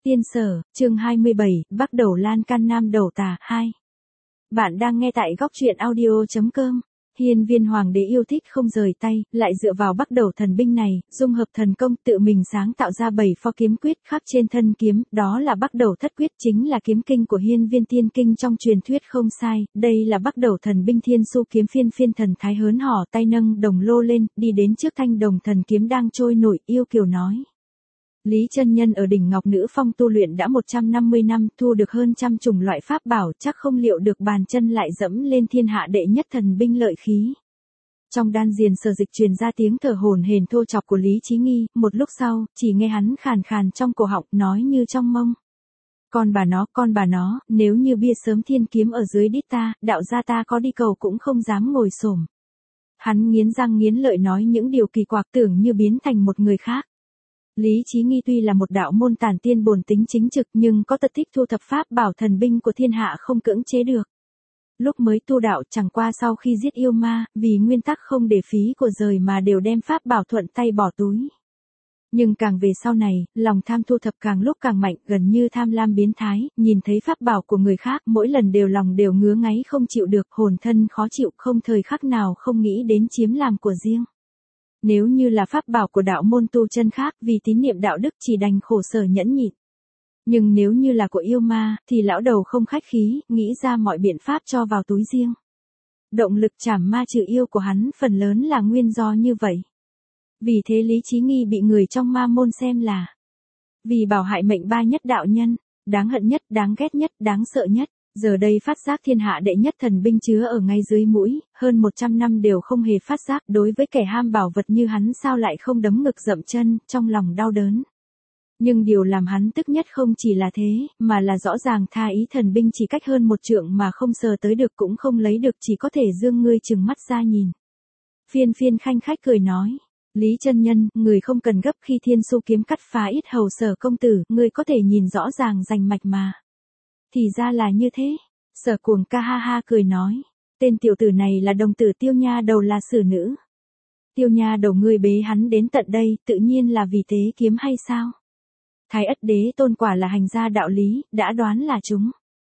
Tiên Sở, chương 27, bắt đầu lan can nam đầu tà, 2. Bạn đang nghe tại góc truyện audio.com. Hiên Viên Hoàng đế yêu thích không rời tay, lại dựa vào bắt đầu thần binh này, dung hợp thần công tự mình sáng tạo ra 7 pho kiếm quyết khắc trên thân kiếm, đó là bắt đầu thất quyết, chính là kiếm kinh của Hiên Viên Tiên Kinh trong truyền thuyết không sai, đây là bắt đầu thần binh Thiên Su kiếm. Phiên thần thái hớn hở tay nâng đồng lô lên, đi đến trước thanh đồng thần kiếm đang trôi nổi, yêu kiều nói. Lý chân nhân ở đỉnh Ngọc Nữ Phong tu luyện đã 150 năm, thu được hơn trăm chủng loại pháp bảo, chắc không liệu được bàn chân lại dẫm lên thiên hạ đệ nhất thần binh lợi khí. Trong đan diền Sở Dịch truyền ra tiếng thở hổn hển thô chọc của Lý Chí Nghi, một lúc sau, chỉ nghe hắn khàn khàn trong cổ họng, nói như trong mông. Con bà nó, nếu như bia sớm thiên kiếm ở dưới đít ta, đạo gia ta có đi cầu cũng không dám ngồi xổm. Hắn nghiến răng nghiến lợi nói những điều kỳ quặc, tưởng như biến thành một người khác. Lý Chí Nghi tuy là một đạo môn tản tiên bổn tính chính trực nhưng có tật thích thu thập pháp bảo thần binh của thiên hạ không cưỡng chế được. Lúc mới tu đạo chẳng qua sau khi giết yêu ma, vì nguyên tắc không để phí của rời mà đều đem pháp bảo thuận tay bỏ túi. Nhưng càng về sau này, lòng tham thu thập càng lúc càng mạnh, gần như tham lam biến thái, nhìn thấy pháp bảo của người khác mỗi lần lòng đều ngứa ngáy không chịu được, hồn thân khó chịu, không thời khắc nào không nghĩ đến chiếm làm của riêng. Nếu như là pháp bảo của đạo môn tu chân khác, vì tín niệm đạo đức chỉ đành khổ sở nhẫn nhịn. Nhưng nếu như là của yêu ma, thì lão đầu không khách khí, nghĩ ra mọi biện pháp cho vào túi riêng. Động lực trảm ma trừ yêu của hắn phần lớn là nguyên do như vậy. Vì thế Lý Chí Nghi bị người trong ma môn xem là vì bảo hại mệnh ba nhất đạo nhân, đáng hận nhất, đáng ghét nhất, đáng sợ nhất. Giờ đây phát giác thiên hạ đệ nhất thần binh chứa ở ngay dưới mũi, hơn 100 năm đều không hề phát giác, đối với kẻ ham bảo vật như hắn sao lại không đấm ngực dậm chân, trong lòng đau đớn. Nhưng điều làm hắn tức nhất không chỉ là thế, mà là rõ ràng tha ý thần binh chỉ cách hơn một trượng mà không sờ tới được cũng không lấy được, chỉ có thể dương ngươi trừng mắt ra nhìn. Phiên khanh khách cười nói. Lý chân nhân, người không cần gấp, khi Thiên Su kiếm cắt phá yết hầu Sở công tử, người có thể nhìn rõ ràng rành mạch mà. Thì ra là như thế. Sở Cuồng ca ha ha cười nói. Tên tiểu tử này là đồng tử Tiêu Nha Đầu, là xử nữ. Tiêu Nha Đầu ngươi bế hắn đến tận đây, tự nhiên là vì tế kiếm hay sao? Thái Ất Đế Tôn quả là hành gia đạo lý, đã đoán là chúng.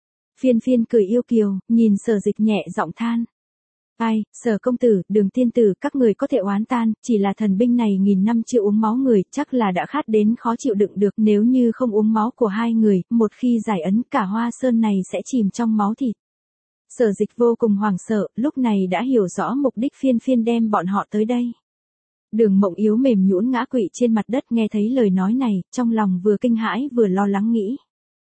Phiên cười yêu kiều, nhìn Sở Dịch nhẹ giọng than. Ai, Sở công tử, Đường tiên tử, các người có thể oán tan, chỉ là thần binh này nghìn năm chưa uống máu người, chắc là đã khát đến khó chịu đựng được, nếu như không uống máu của hai người, một khi giải ấn cả Hoa Sơn này sẽ chìm trong máu thịt. Sở Dịch vô cùng hoảng sợ, lúc này đã hiểu rõ mục đích phiên đem bọn họ tới đây. Đường Mộng yếu mềm nhũn ngã quỵ trên mặt đất, nghe thấy lời nói này, trong lòng vừa kinh hãi vừa lo lắng nghĩ.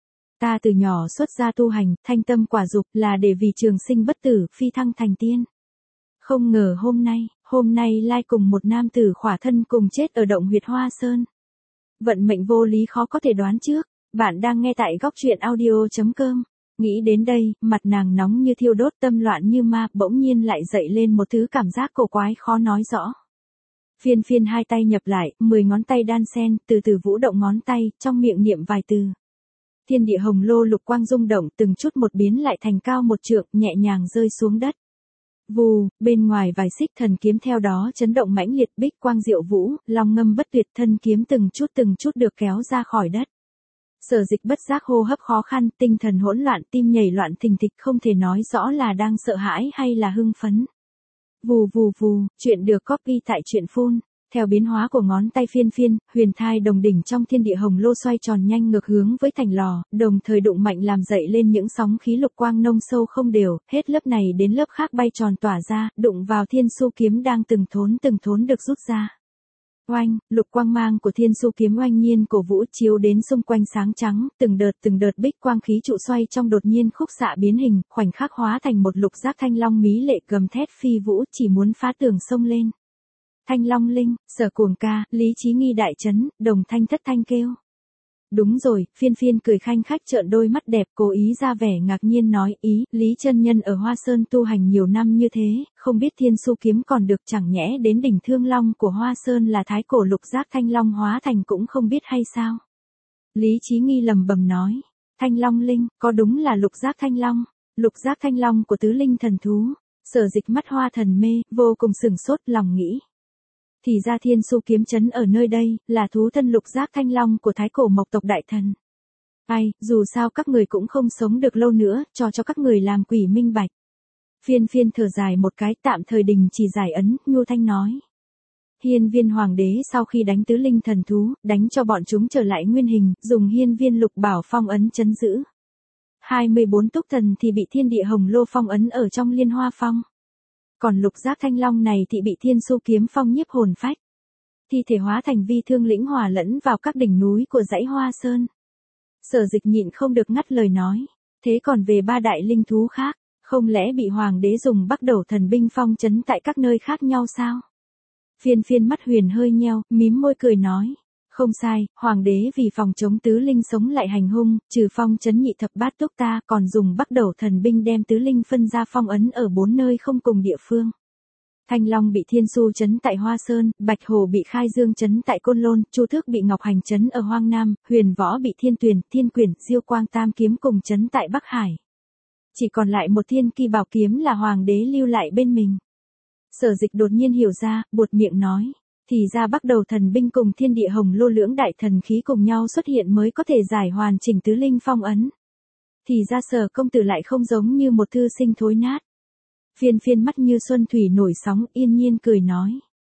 Ta từ nhỏ xuất gia tu hành, thanh tâm quả dục, là để vì trường sinh bất tử, phi thăng thành tiên. Không ngờ hôm nay lai cùng một nam tử khỏa thân cùng chết ở động huyệt Hoa Sơn. Vận mệnh vô lý khó có thể đoán trước. Bạn đang nghe tại góc truyện audio.com. Nghĩ đến đây, mặt nàng nóng như thiêu đốt, tâm loạn như ma, bỗng nhiên lại dậy lên một thứ cảm giác cổ quái khó nói rõ. Phiên hai tay nhập lại, 10 ngón tay đan xen, từ từ vũ động ngón tay, trong miệng niệm vài từ. Thiên địa hồng lô lục quang rung động, từng chút một biến lại thành cao một trượng, nhẹ nhàng rơi xuống đất. Vù, bên ngoài vài xích thần kiếm theo đó chấn động mãnh liệt, bích quang diệu vũ, long ngâm bất tuyệt, thân kiếm từng chút được kéo ra khỏi đất. Sở Dịch bất giác hô hấp khó khăn, tinh thần hỗn loạn, tim nhảy loạn thình thịch, không thể nói rõ là đang sợ hãi hay là hưng phấn. Vù, chuyện được copy tại truyện phun. Theo biến hóa của ngón tay phiên, huyền thai đồng đỉnh trong thiên địa hồng lô xoay tròn nhanh ngược hướng với thành lò, đồng thời đụng mạnh làm dậy lên những sóng khí lục quang nông sâu không đều, hết lớp này đến lớp khác bay tròn tỏa ra, đụng vào Thiên Su kiếm đang từng thốn được rút ra. Oanh, lục quang mang của Thiên Su kiếm oanh nhiên cổ vũ chiếu đến xung quanh sáng trắng, từng đợt bích quang khí trụ xoay trong đột nhiên khúc xạ biến hình, khoảnh khắc hóa thành một lục giác thanh long mỹ lệ gầm thét phi vũ, chỉ muốn phá tường sông lên. Thanh Long Linh, Sở Cuồng ca, Lý Chí Nghi đại chấn, đồng thanh thất thanh kêu. Đúng rồi, phiên cười khanh khách trợn đôi mắt đẹp, cố ý ra vẻ ngạc nhiên nói, ý, Lý chân nhân ở Hoa Sơn tu hành nhiều năm như thế, không biết Thiên Su kiếm còn được, chẳng nhẽ đến đỉnh Thương Long của Hoa Sơn là thái cổ lục giác thanh long hóa thành cũng không biết hay sao? Lý Chí Nghi lẩm bẩm nói, Thanh Long Linh, có đúng là lục giác thanh long của tứ linh thần thú. Sở Dịch mắt hoa thần mê, vô cùng sửng sốt, lòng nghĩ. Thì ra Thiên Su kiếm trấn ở nơi đây, là thú thân lục giác thanh long của thái cổ mộc tộc đại thần. Ai, dù sao các người cũng không sống được lâu nữa, cho các người làm quỷ minh bạch. Phiên phiên thở dài một cái, tạm thời đình chỉ giải ấn, nhu thanh nói. Hiên viên hoàng đế sau khi đánh tứ linh thần thú, đánh cho bọn chúng trở lại nguyên hình, dùng hiên viên lục bảo phong ấn trấn giữ. 24 túc thần thì bị thiên địa hồng lô phong ấn ở trong liên hoa phong. Còn lục giác thanh long này thì bị thiên su kiếm phong nhiếp hồn phách. Thi thể hóa thành vi thương lĩnh hòa lẫn vào các đỉnh núi của dãy Hoa Sơn. Sở Dịch nhịn không được ngắt lời nói. Thế còn về ba đại linh thú khác, không lẽ bị hoàng đế dùng bắt đầu thần binh phong trấn tại các nơi khác nhau sao? Phiên phiên mắt huyền hơi nheo, mím môi cười nói. Không sai, hoàng đế vì phòng chống tứ linh sống lại hành hung, trừ phong trấn nhị thập bát túc ta còn dùng bắt đầu thần binh đem tứ linh phân ra phong ấn ở 4 nơi không cùng địa phương. Thanh Long bị Thiên Su trấn tại Hoa Sơn, Bạch Hồ bị Khai Dương trấn tại Côn Lôn, Chu Thước bị Ngọc Hành trấn ở Hoang Nam, Huyền Võ bị Thiên Tuyền, Thiên Quyển, Diêu Quang Tam kiếm cùng trấn tại Bắc Hải. Chỉ còn lại một thiên kỳ bảo kiếm là hoàng đế lưu lại bên mình. Sở Dịch đột nhiên hiểu ra, buột miệng nói. Thì ra bắt đầu thần binh cùng thiên địa hồng lô lưỡng đại thần khí cùng nhau xuất hiện mới có thể giải hoàn chỉnh tứ linh phong ấn. Thì ra Sở công tử lại không giống như một thư sinh thối nát. Phiên phiên mắt như xuân thủy nổi sóng, yên nhiên cười nói.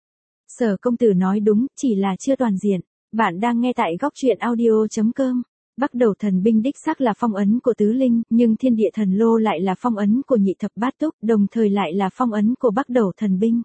Sở công tử nói đúng, chỉ là chưa toàn diện. Bạn đang nghe tại góc truyện audio.com. Bắt đầu thần binh đích xác là phong ấn của tứ linh, nhưng thiên địa thần lô lại là phong ấn của nhị thập bát túc, đồng thời lại là phong ấn của bắt đầu thần binh.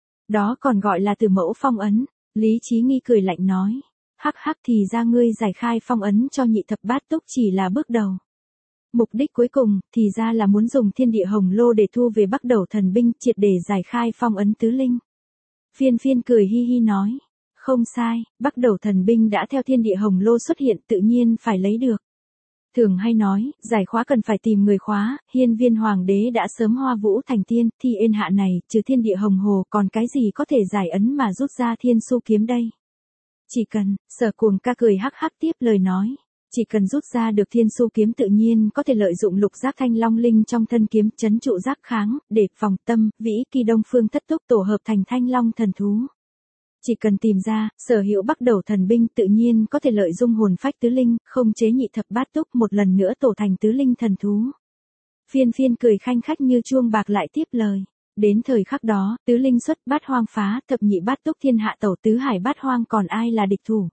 Đó còn gọi là từ mẫu phong ấn. Lý Chí Nghi cười lạnh nói. Hắc hắc, thì ra ngươi giải khai phong ấn cho nhị thập bát túc chỉ là bước đầu. Mục đích cuối cùng, thì ra là muốn dùng thiên địa hồng lô để thu về bắt đầu thần binh, triệt để giải khai phong ấn tứ linh. Phiên phiên cười hi hi nói. Không sai, bắt đầu thần binh đã theo thiên địa hồng lô xuất hiện, tự nhiên phải lấy được. Thường hay nói, giải khóa cần phải tìm người khóa, hiên viên hoàng đế đã sớm hoa vũ thành tiên, thì ên hạ này, trừ thiên địa hồng hồ còn cái gì có thể giải ấn mà rút ra thiên su kiếm đây. Chỉ cần, Sở Cuồng ca cười hắc hắc tiếp lời nói. Chỉ cần rút ra được thiên su kiếm tự nhiên có thể lợi dụng lục giác thanh long linh trong thân kiếm trấn trụ giác kháng, để phòng tâm, vĩ kỳ đông phương thất túc tổ hợp thành thanh long thần thú. Chỉ cần tìm ra, sở hữu bắt đầu thần binh tự nhiên có thể lợi dụng hồn phách tứ linh, không chế nhị thập bát túc một lần nữa tổ thành tứ linh thần thú. Phiên phiên cười khanh khách như chuông bạc lại tiếp lời. Đến thời khắc đó, tứ linh xuất bát hoang phá, thập nhị bát túc thiên hạ tẩu tứ hải bát hoang còn ai là địch thủ.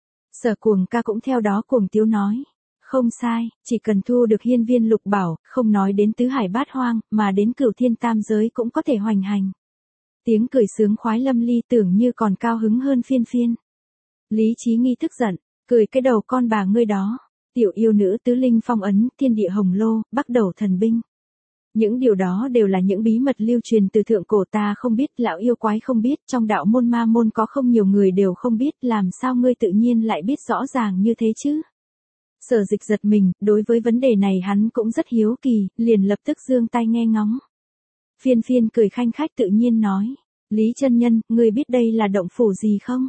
Sở Cuồng ca cũng theo đó cuồng tiếu nói. Không sai, chỉ cần thu được hiên viên lục bảo, không nói đến tứ hải bát hoang, mà đến cửu thiên tam giới cũng có thể hoành hành. Tiếng cười sướng khoái lâm ly tưởng như còn cao hứng hơn phiên phiên. Lý Chí Nghi tức giận, cười cái đầu con bà ngươi đó. Tiểu yêu nữ tứ linh phong ấn, thiên địa hồng lô, bắt đầu thần binh. Những điều đó đều là những bí mật lưu truyền từ thượng cổ, ta không biết, lão yêu quái không biết, trong đạo môn ma môn có không nhiều người đều không biết, làm sao ngươi tự nhiên lại biết rõ ràng như thế chứ? Sở Dịch giật mình, đối với vấn đề này hắn cũng rất hiếu kỳ, liền lập tức giương tai nghe ngóng. Phiên phiên cười khanh khách tự nhiên nói. Lý chân nhân, ngươi biết đây là động phủ gì không?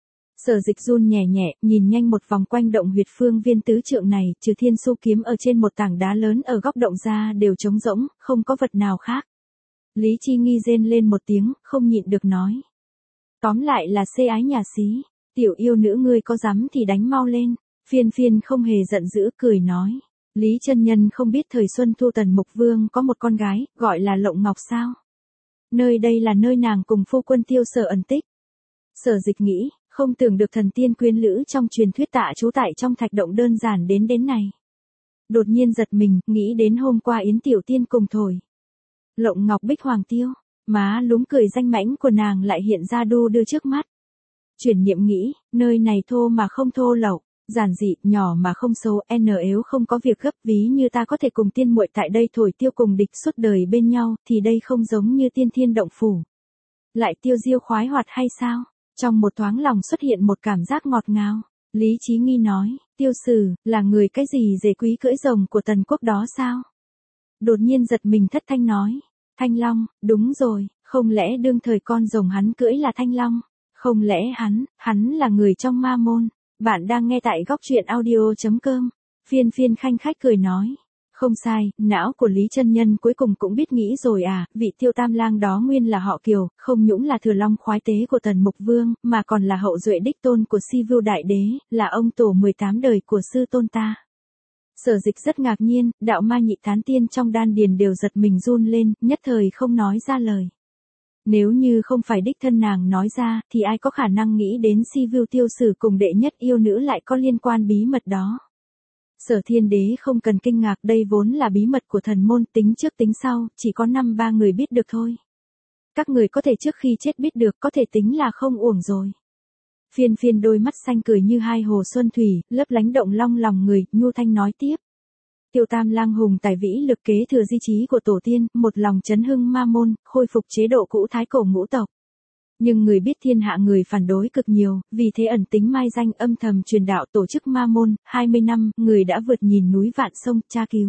Sở Dịch run nhẹ nhẹ, nhìn nhanh một vòng quanh động huyệt phương viên tứ trượng này, trừ thiên su kiếm ở trên một tảng đá lớn ở góc động ra đều trống rỗng, không có vật nào khác. Lý Chi Nghi rên lên một tiếng, không nhịn được nói. Tóm lại là xê ái nhà xí, tiểu yêu nữ ngươi có dám thì đánh mau lên. Phiên phiên không hề giận dữ, cười nói. Lý chân nhân không biết thời Xuân Thu Tần Mục Vương có một con gái, gọi là Lộng Ngọc sao? Nơi đây là nơi nàng cùng phu quân Tiêu Sở ẩn tích. Sở Dịch nghĩ, không tưởng được thần tiên quyến lữ trong truyền thuyết tạ trú tại trong thạch động đơn giản đến này. Đột nhiên giật mình, nghĩ đến hôm qua Yến Tiểu Tiên cùng thổi. Lộng Ngọc Bích Hoàng Tiêu, má lúm cười danh mãnh của nàng lại hiện ra đu đưa trước mắt. Chuyển niệm nghĩ, nơi này thô mà không thô lậu, giản dị, nhỏ mà không xấu, nếu không có việc gấp, ví như ta có thể cùng tiên muội tại đây thổi tiêu cùng địch suốt đời bên nhau, thì đây không giống như tiên thiên động phủ. Lại tiêu diêu khoái hoạt hay sao? Trong một thoáng lòng xuất hiện một cảm giác ngọt ngào. Lý Chí Nghi nói, Tiêu Sử, là người cái gì dề quý cưỡi rồng của Tần quốc đó sao? Đột nhiên giật mình thất thanh nói, Thanh Long, đúng rồi, không lẽ đương thời con rồng hắn cưỡi là Thanh Long? Không lẽ hắn là người trong ma môn? Bạn đang nghe tại góc truyện audio.com. Phiên phiên khanh khách cười nói. Không sai, não của Lý chân nhân cuối cùng cũng biết nghĩ rồi à, vị Tiêu Tam Lang đó nguyên là họ Kiều, không những là thừa long khoái tế của Tần Mục Vương, mà còn là hậu duệ đích tôn của Si Vưu Đại Đế, là ông tổ 18 đời của sư tôn ta. Sở Dịch rất ngạc nhiên, đạo ma nhị tán tiên trong đan điền đều giật mình run lên, nhất thời không nói ra lời. Nếu như không phải đích thân nàng nói ra, thì ai có khả năng nghĩ đến Si Vưu Tiêu Sử cùng đệ nhất yêu nữ lại có liên quan bí mật đó. Sở Thiên Đế không cần kinh ngạc, đây vốn là bí mật của thần môn, tính trước tính sau, chỉ có 5-3 người biết được thôi. Các người có thể trước khi chết biết được, có thể tính là không uổng rồi. Phiên Phiên đôi mắt xanh cười như hai hồ xuân thủy, lấp lánh động long lòng người, nhu thanh nói tiếp. Tiêu Tam Lang hùng tài vĩ lực kế thừa di chí của tổ tiên, một lòng chấn hưng ma môn, khôi phục chế độ cũ thái cổ ngũ tộc. Nhưng người biết thiên hạ người phản đối cực nhiều, vì thế ẩn tính mai danh âm thầm truyền đạo tổ chức ma môn, 20 năm, người đã vượt nhìn núi vạn sông, tra cứu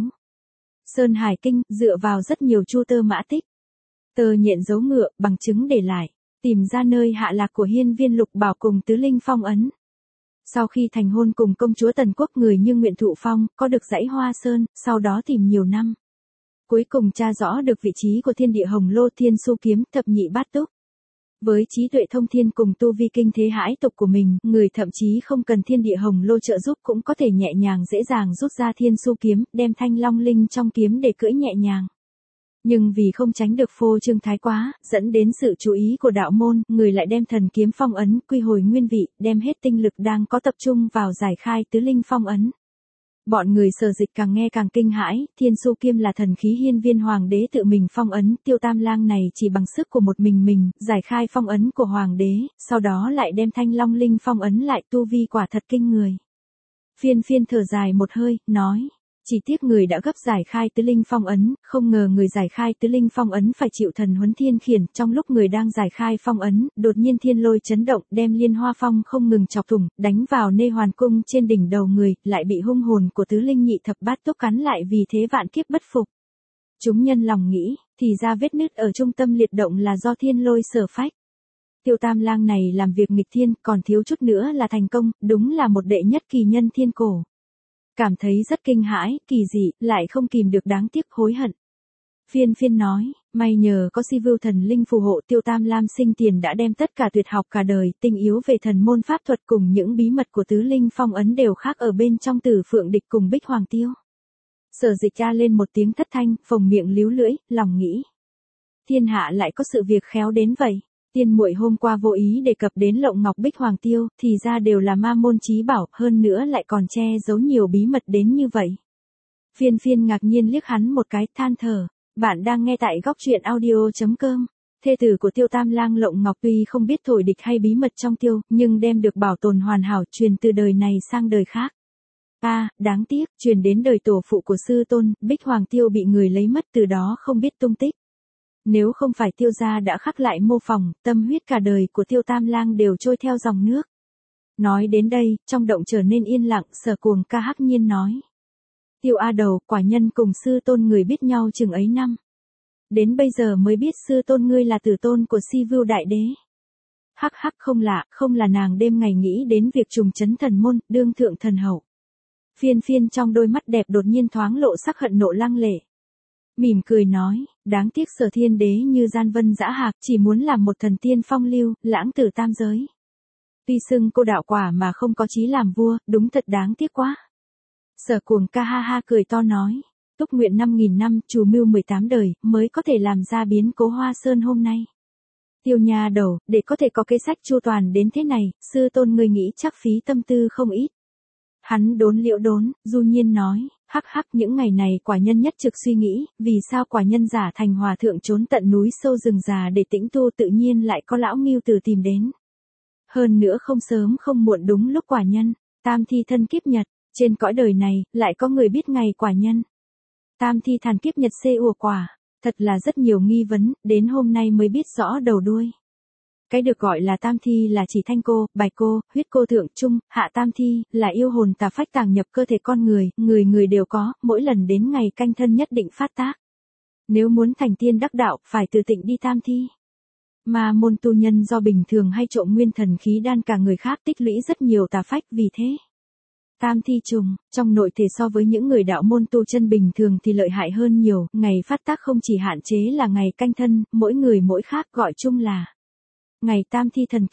Sơn Hải Kinh, dựa vào rất nhiều chu tơ mã tích. Tờ nhện dấu ngựa, bằng chứng để lại, tìm ra nơi hạ lạc của hiên viên lục bảo cùng tứ linh phong ấn. Sau khi thành hôn cùng công chúa Tần Quốc người như nguyện thụ phong, có được dãy Hoa Sơn, sau đó tìm nhiều năm. Cuối cùng tra rõ được vị trí của thiên địa hồng lô thiên su kiếm thập nhị bát túc. Với trí tuệ thông thiên cùng tu vi kinh thế hãi tục của mình, người thậm chí không cần thiên địa hồng lô trợ giúp cũng có thể nhẹ nhàng dễ dàng rút ra thiên su kiếm, đem thanh long linh trong kiếm để cưỡi nhẹ nhàng. Nhưng vì không tránh được phô trương thái quá, dẫn đến sự chú ý của đạo môn, người lại đem thần kiếm phong ấn, quy hồi nguyên vị, đem hết tinh lực đang có tập trung vào giải khai tứ linh phong ấn. Bọn người Sở Dịch càng nghe càng kinh hãi, thiên su kiếm là thần khí hiên viên hoàng đế tự mình phong ấn, Tiêu Tam Lang này chỉ bằng sức của một mình, giải khai phong ấn của hoàng đế, sau đó lại đem thanh long linh phong ấn lại, tu vi quả thật kinh người. Phiên Phiên thở dài một hơi, nói. Chỉ tiếc người đã gấp giải khai tứ linh phong ấn, không ngờ người giải khai tứ linh phong ấn phải chịu thần huấn thiên khiển, trong lúc người đang giải khai phong ấn, đột nhiên thiên lôi chấn động, đem liên hoa phong không ngừng chọc thủng, đánh vào nê hoàn cung trên đỉnh đầu người, lại bị hung hồn của tứ linh nhị thập bát túc cắn lại, vì thế vạn kiếp bất phục. Chúng nhân lòng nghĩ, thì ra vết nứt ở trung tâm liệt động là do thiên lôi sở phách. Tiêu Tam Lang này làm việc nghịch thiên, còn thiếu chút nữa là thành công, đúng là một đệ nhất kỳ nhân thiên cổ. Cảm thấy rất kinh hãi, kỳ dị, lại không kìm được đáng tiếc hối hận. Phiên Phiên nói, may nhờ có Si Vưu thần linh phù hộ, Tiêu Tam Lam sinh tiền đã đem tất cả tuyệt học cả đời, tinh yếu về thần môn pháp thuật cùng những bí mật của tứ linh phong ấn đều khác ở bên trong Tử Phượng Địch cùng Bích Hoàng Tiêu. Sở Dịch tra lên một tiếng thất thanh, phồng miệng líu lưỡi, lòng nghĩ. Thiên hạ lại có sự việc khéo đến vậy. Tiên muội hôm qua vô ý đề cập đến Lộng Ngọc Bích Hoàng Tiêu, thì ra đều là ma môn chí bảo, hơn nữa lại còn che giấu nhiều bí mật đến như vậy. Phiên Phiên ngạc nhiên liếc hắn một cái, than thở. Bạn đang nghe tại góc truyện audio.com. Thê tử của Tiêu Tam Lang Lộng Ngọc tuy không biết thổi địch hay bí mật trong tiêu, nhưng đem được bảo tồn hoàn hảo, truyền từ đời này sang đời khác. Đáng tiếc, truyền đến đời tổ phụ của sư tôn, Bích Hoàng Tiêu bị người lấy mất, từ đó không biết tung tích. Nếu không phải Tiêu gia đã khắc lại mô phỏng, tâm huyết cả đời của Tiêu Tam Lang đều trôi theo dòng nước. Nói đến đây, trong động trở nên yên lặng, Sở Cuồng ca hắc nhiên nói. Tiêu A Đầu, quả nhân cùng sư tôn người biết nhau chừng ấy năm. Đến bây giờ mới biết sư tôn ngươi là tử tôn của Si Vưu Đại Đế. Hắc hắc, không là nàng đêm ngày nghĩ đến việc trùng trấn thần môn, đương thượng thần hậu. Phiên Phiên trong đôi mắt đẹp đột nhiên thoáng lộ sắc hận nộ lăng lệ. Mỉm cười nói, đáng tiếc Sở Thiên Đế như gian vân dã hạc, chỉ muốn làm một thần tiên phong lưu, lãng tử tam giới. Tuy xưng cô đạo quả mà không có chí làm vua, đúng thật đáng tiếc quá. Sở Cuồng ca ha ha cười to nói, túc nguyện 5.000 năm, trù mưu 18 đời, mới có thể làm ra biến cố Hoa Sơn hôm nay. Tiêu nha đầu, để có thể có kế sách chu toàn đến thế này, sư tôn người nghĩ chắc phí tâm tư không ít. Hắn đốn liễu đốn, du nhiên nói, hắc hắc, những ngày này quả nhân nhất trực suy nghĩ, vì sao quả nhân giả thành hòa thượng trốn tận núi sâu rừng già để tĩnh tu, tự nhiên lại có lão Ngưu Tử tìm đến. Hơn nữa không sớm không muộn, đúng lúc quả nhân tam thi thân kiếp nhật, trên cõi đời này lại có người biết ngày quả nhân tam thi thàn kiếp nhật xê ùa quả, thật là rất nhiều nghi vấn, đến hôm nay mới biết rõ đầu đuôi. Cái được gọi là tam thi là chỉ thanh cô, bạch cô, huyết cô, thượng trung, hạ tam thi, là yêu hồn tà phách tàng nhập cơ thể con người, người đều có, mỗi lần đến ngày canh thân nhất định phát tác. Nếu muốn thành tiên đắc đạo, phải từ tịnh đi tam thi. Mà môn tu nhân do bình thường hay trộm nguyên thần khí đan cả người khác tích lũy rất nhiều tà phách, vì thế tam thi trùng, trong nội thể so với những người đạo môn tu chân bình thường thì lợi hại hơn nhiều, ngày phát tác không chỉ hạn chế là ngày canh thân, mỗi người mỗi khác, gọi chung là ngày tam thi thần kiếp.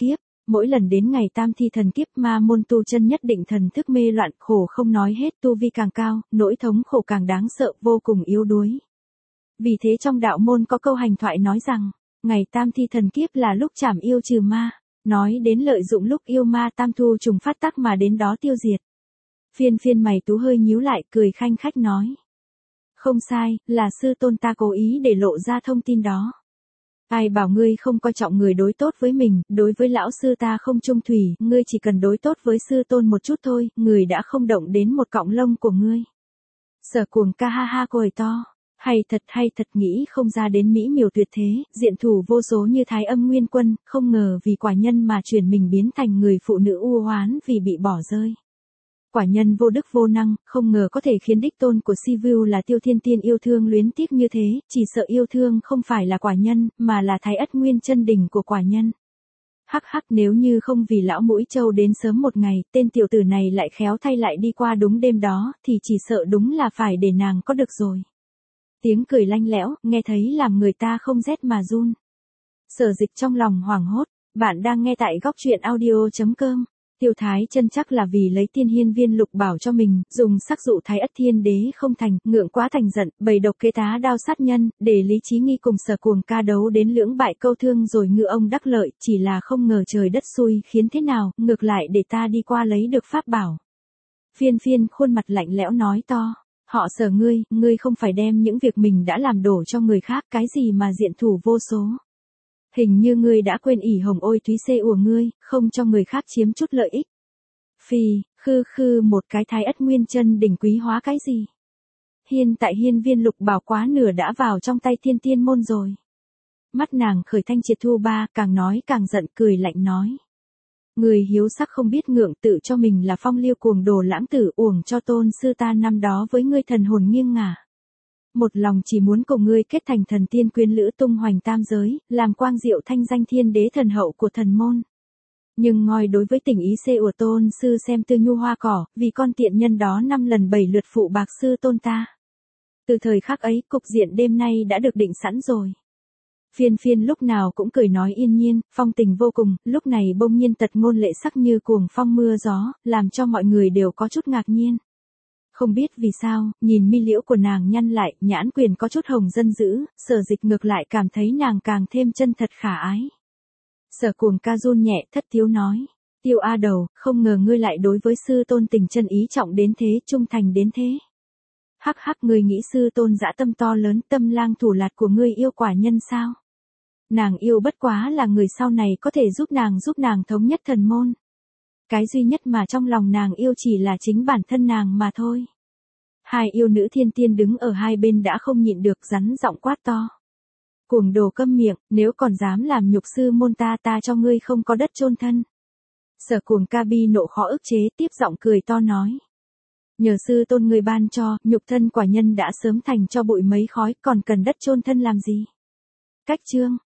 Mỗi lần đến ngày tam thi thần kiếp ma môn tu chân nhất định thần thức mê loạn khổ không nói hết tu vi càng cao, nỗi thống khổ càng đáng sợ vô cùng yếu đuối. Vì thế trong đạo môn có câu hành thoại nói rằng, ngày tam thi thần kiếp là lúc trảm yêu trừ ma, nói đến lợi dụng lúc yêu ma tam thu trùng phát tác mà đến đó tiêu diệt. Phiên phiên mày tú hơi nhíu lại cười khanh khách nói. Không sai, là sư tôn ta cố ý để lộ ra thông tin đó. Ai bảo ngươi không coi trọng người đối tốt với mình, đối với lão sư ta không trung thủy, ngươi chỉ cần đối tốt với sư tôn một chút thôi, người đã không động đến một cọng lông của ngươi. Sở Cuồng ca ha ha cười to. Hay thật nghĩ không ra đến mỹ miều tuyệt thế, diện thủ vô số như Thái Âm Nguyên Quân, không ngờ vì quả nhân mà chuyển mình biến thành người phụ nữ u hoán vì bị bỏ rơi. Quả nhân vô đức vô năng, không ngờ có thể khiến đích tôn của Sivu là Tiêu Thiên Tiên yêu thương luyến tiếc như thế, chỉ sợ yêu thương không phải là quả nhân, mà là Thái Ất Nguyên chân đỉnh của quả nhân. Hắc hắc, nếu như không vì lão mũi trâu đến sớm một ngày, tên tiểu tử này lại khéo thay lại đi qua đúng đêm đó, thì chỉ sợ đúng là phải để nàng có được rồi. Tiếng cười lanh lẽo, nghe thấy làm người ta không rét mà run. Sở Dịch trong lòng hoảng hốt, bạn đang nghe tại góc truyện audio.com. Tiêu Thái chân chắc là vì lấy tiên hiên viên lục bảo cho mình, dùng sắc dụ Thái Ất Thiên Đế không thành, ngượng quá thành giận, bày độc kế tá đao sát nhân, để Lý Chí Nghi cùng Sở Cuồng ca đấu đến lưỡng bại câu thương rồi ngư ông đắc lợi, chỉ là không ngờ trời đất xui khiến thế nào, ngược lại để ta đi qua lấy được pháp bảo. Phiên phiên khuôn mặt lạnh lẽo nói to. Họ Sở ngươi không phải đem những việc mình đã làm đổ cho người khác, cái gì mà diện thủ vô số. Hình như ngươi đã quên ỷ hồng ôi túy xê của ngươi, không cho người khác chiếm chút lợi ích. Phì, khư một cái Thái Ất Nguyên chân đỉnh quý hóa cái gì. Tại hiên viên lục bảo quá nửa đã vào trong tay Thiên Tiên môn rồi. Mắt nàng khởi thanh triệt thu ba, càng nói càng giận cười lạnh nói. Người hiếu sắc không biết ngượng tự cho mình là phong liêu cuồng đồ lãng tử uổng cho tôn sư ta năm đó với ngươi thần hồn nghiêng ngả. Một lòng chỉ muốn cùng ngươi kết thành thần tiên quyến lữ tung hoành tam giới, làm quang diệu thanh danh thiên đế thần hậu của thần môn. Nhưng ngoi đối với tình ý xê của tôn sư xem tư nhu hoa cỏ, vì con tiện nhân đó 5 lần 7 lượt phụ bạc sư tôn ta. Từ thời khắc ấy, cục diện đêm nay đã được định sẵn rồi. Phiên phiên lúc nào cũng cười nói yên nhiên, phong tình vô cùng, lúc này bỗng nhiên tật ngôn lệ sắc như cuồng phong mưa gió, làm cho mọi người đều có chút ngạc nhiên. Không biết vì sao, nhìn mi liễu của nàng nhăn lại, nhãn quyền có chút hồng dân dữ, Sở Dịch ngược lại cảm thấy nàng càng thêm chân thật khả ái. Sở Cuồng ca run nhẹ thất thiếu nói, Tiêu A Đầu, không ngờ ngươi lại đối với sư tôn tình chân ý trọng đến thế, trung thành đến thế. Hắc hắc, ngươi nghĩ sư tôn dã tâm to lớn, tâm lang thủ lạt của ngươi yêu quả nhân sao? Nàng yêu bất quá là người sau này có thể giúp nàng thống nhất thần môn. Cái duy nhất mà trong lòng nàng yêu chỉ là chính bản thân nàng mà thôi. Hai yêu nữ thiên tiên đứng ở hai bên đã không nhịn được rắn giọng quát to. Cuồng đồ câm miệng, nếu còn dám làm nhục sư môn ta cho ngươi không có đất chôn thân. Sở Cuồng ca bi nộ khó ức chế tiếp giọng cười to nói. Nhờ sư tôn người ban cho, nhục thân quả nhân đã sớm thành cho bụi mấy khói, còn cần đất chôn thân làm gì? Cách chương.